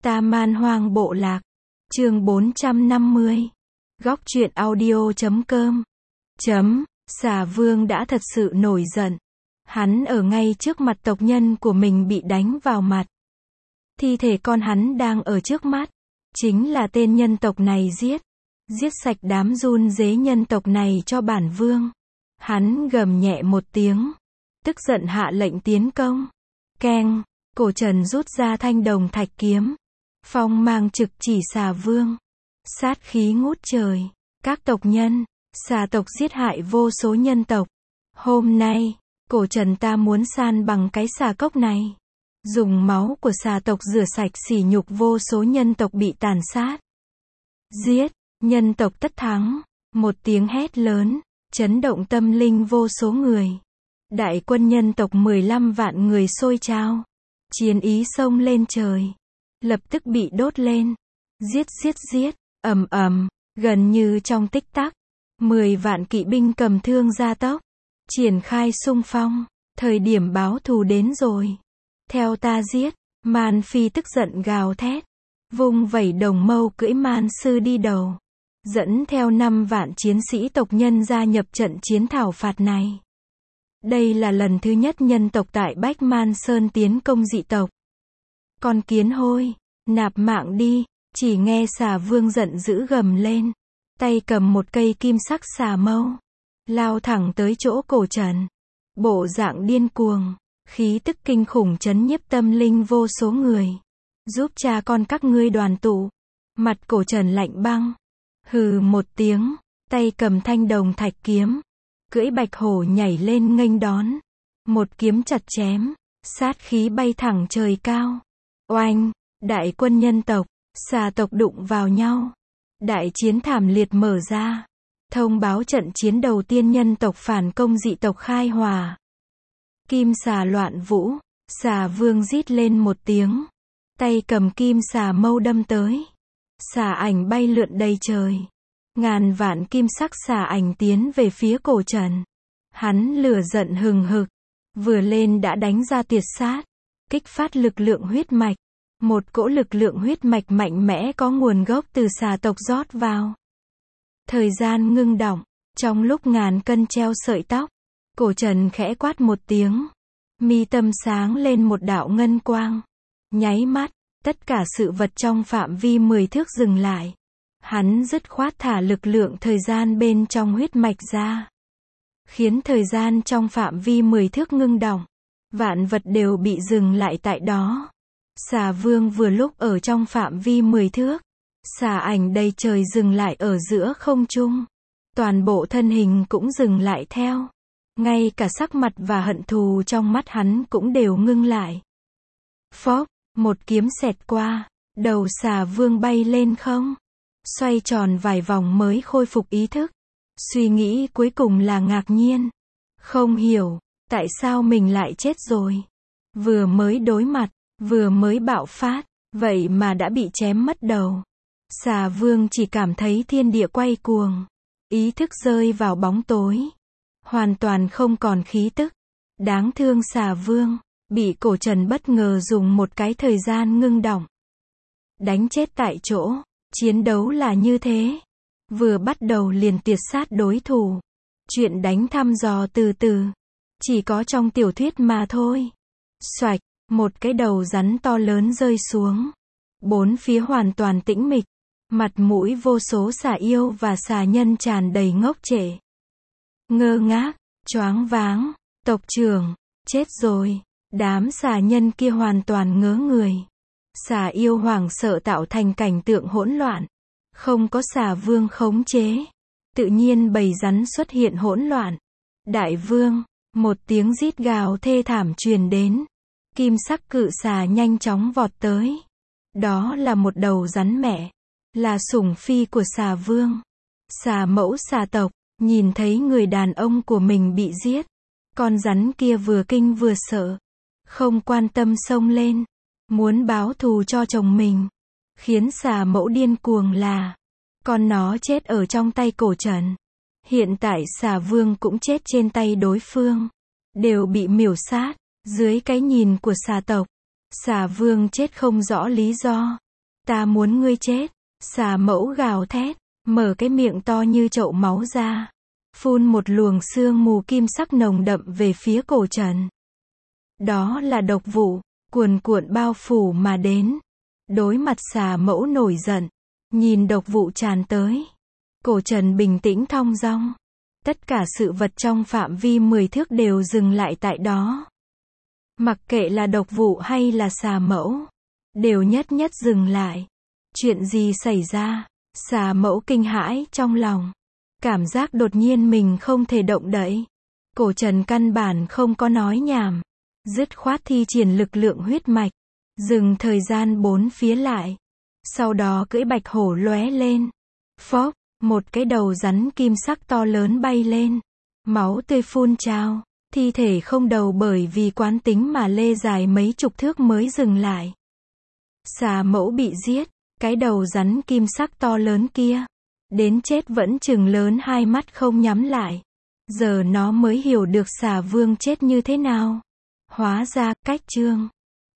Ta Man Hoang Bộ Lạc. Chương 450. Góc truyện audio.com. Xà Vương đã thật sự nổi giận. Hắn ở ngay trước mặt tộc nhân của mình bị đánh vào mặt. Thi thể con hắn đang ở trước mắt. Chính là tên nhân tộc này giết. Giết sạch đám run rế nhân tộc này cho bản vương. Hắn gầm nhẹ một tiếng. Tức giận hạ lệnh tiến công. Keng, Cổ Trần rút ra thanh đồng thạch kiếm. Phong mang trực chỉ xà vương. Sát khí ngút trời. Các tộc nhân, xà tộc giết hại vô số nhân tộc. Hôm nay, Cổ Trần ta muốn san bằng cái xà cốc này. Dùng máu của xà tộc rửa sạch sỉ nhục vô số nhân tộc bị tàn sát. Giết, nhân tộc tất thắng. Một tiếng hét lớn, chấn động tâm linh vô số người. Đại quân nhân tộc 15 vạn người sôi trào. Chiến ý xông lên trời. Lập tức bị đốt lên. Giết giết giết, ầm ầm, gần như trong tích tắc. 10 vạn kỵ binh cầm thương gia tốc. Triển khai xung phong. Thời điểm báo thù đến rồi. Theo ta giết. Man Phi tức giận gào thét. Vung vẩy đồng mâu cưỡi man sư đi đầu. Dẫn theo 5 vạn chiến sĩ tộc nhân gia nhập trận chiến thảo phạt này. Đây là lần thứ nhất nhân tộc tại Bách Man Sơn tiến công dị tộc. Con kiến hôi, nạp mạng đi, chỉ nghe xà vương giận dữ gầm lên. Tay cầm một cây kim sắc xà mâu. Lao thẳng tới chỗ Cổ Trần. Bộ dạng điên cuồng, khí tức kinh khủng chấn nhiếp tâm linh vô số người. Giúp cha con các ngươi đoàn tụ. Mặt Cổ Trần lạnh băng. Hừ một tiếng, tay cầm thanh đồng thạch kiếm. Cưỡi bạch hổ nhảy lên nghênh đón. Một kiếm chặt chém, sát khí bay thẳng trời cao. Oanh, đại quân nhân tộc, xà tộc đụng vào nhau. Đại chiến thảm liệt mở ra. Thông báo trận chiến đầu tiên nhân tộc phản công dị tộc khai hòa. Kim xà loạn vũ, xà vương rít lên một tiếng. Tay cầm kim xà mâu đâm tới. Xà ảnh bay lượn đầy trời. Ngàn vạn kim sắc xà ảnh tiến về phía Cổ Trần. Hắn lửa giận hừng hực. Vừa lên đã đánh ra tuyệt sát. Kích phát lực lượng huyết mạch. Một cỗ lực lượng huyết mạch mạnh mẽ có nguồn gốc từ xà tộc rót vào. Thời gian ngưng đọng. Trong lúc ngàn cân treo sợi tóc. Cổ Trần khẽ quát một tiếng. Mi tâm sáng lên một đạo ngân quang. Nháy mắt, tất cả sự vật trong phạm vi 10 thước dừng lại. Hắn dứt khoát thả lực lượng thời gian bên trong huyết mạch ra. Khiến thời gian trong phạm vi 10 thước ngưng đọng. Vạn vật đều bị dừng lại tại đó. Xà vương vừa lúc ở trong phạm vi 10 thước. Xà ảnh đầy trời dừng lại ở giữa không trung. Toàn bộ thân hình cũng dừng lại theo. Ngay cả sắc mặt và hận thù trong mắt hắn cũng đều ngưng lại. Phốc, một kiếm xẹt qua. Đầu xà vương bay lên không. Xoay tròn vài vòng mới khôi phục ý thức. Suy nghĩ cuối cùng là ngạc nhiên. Không hiểu, tại sao mình lại chết rồi. Vừa mới đối mặt, vừa mới bạo phát, vậy mà đã bị chém mất đầu. Xà vương chỉ cảm thấy thiên địa quay cuồng. Ý thức rơi vào bóng tối. Hoàn toàn không còn khí tức. Đáng thương xà vương, bị Cổ Trần bất ngờ dùng một cái thời gian ngưng đọng. Đánh chết tại chỗ. Chiến đấu là như thế. Vừa bắt đầu liền tiệt sát đối thủ. Chuyện đánh thăm dò từ từ. Chỉ có trong tiểu thuyết mà thôi. Xoạch, một cái đầu rắn to lớn rơi xuống. Bốn phía hoàn toàn tĩnh mịch. Mặt mũi vô số xà yêu và xà nhân tràn đầy ngốc trệ. Ngơ ngác, choáng váng, tộc trưởng, chết rồi. Đám xà nhân kia hoàn toàn ngớ người. Xà yêu hoảng sợ tạo thành cảnh tượng hỗn loạn. Không có xà vương khống chế. Tự nhiên bầy rắn xuất hiện hỗn loạn. Đại vương, một tiếng rít gào thê thảm truyền đến. Kim sắc cự xà nhanh chóng vọt tới. Đó là một đầu rắn mẹ. Là sủng phi của xà vương. Xà mẫu xà tộc, nhìn thấy người đàn ông của mình bị giết. Con rắn kia vừa kinh vừa sợ. Không quan tâm xông lên. Muốn báo thù cho chồng mình. Khiến xà mẫu điên cuồng là con nó chết ở trong tay Cổ Trần. Hiện tại xà vương cũng chết trên tay đối phương. Đều bị miểu sát. Dưới cái nhìn của xà tộc. Xà vương chết không rõ lý do. Ta muốn ngươi chết. Xà mẫu gào thét, mở cái miệng to như chậu máu ra, phun một luồng sương mù kim sắc nồng đậm về phía Cổ Trần. Đó là độc vụ, cuồn cuộn bao phủ mà đến. Đối mặt xà mẫu nổi giận, nhìn độc vụ tràn tới. Cổ Trần bình tĩnh thong dong. Tất cả sự vật trong phạm vi 10 thước đều dừng lại tại đó. Mặc kệ là độc vụ hay là xà mẫu, đều nhất nhất dừng lại. Chuyện gì xảy ra? Xà mẫu kinh hãi trong lòng. Cảm giác đột nhiên mình không thể động đậy. Cổ Trần căn bản không có nói nhảm. Dứt khoát thi triển lực lượng huyết mạch. Dừng thời gian bốn phía lại. Sau đó cưỡi bạch hổ lóe lên. Phốc, một cái đầu rắn kim sắc to lớn bay lên. Máu tươi phun trào. Thi thể không đầu bởi vì quán tính mà lê dài mấy chục thước mới dừng lại. Xà mẫu bị giết. Cái đầu rắn kim sắc to lớn kia, đến chết vẫn trừng lớn hai mắt không nhắm lại. Giờ nó mới hiểu được xà vương chết như thế nào. Hóa ra, cách chương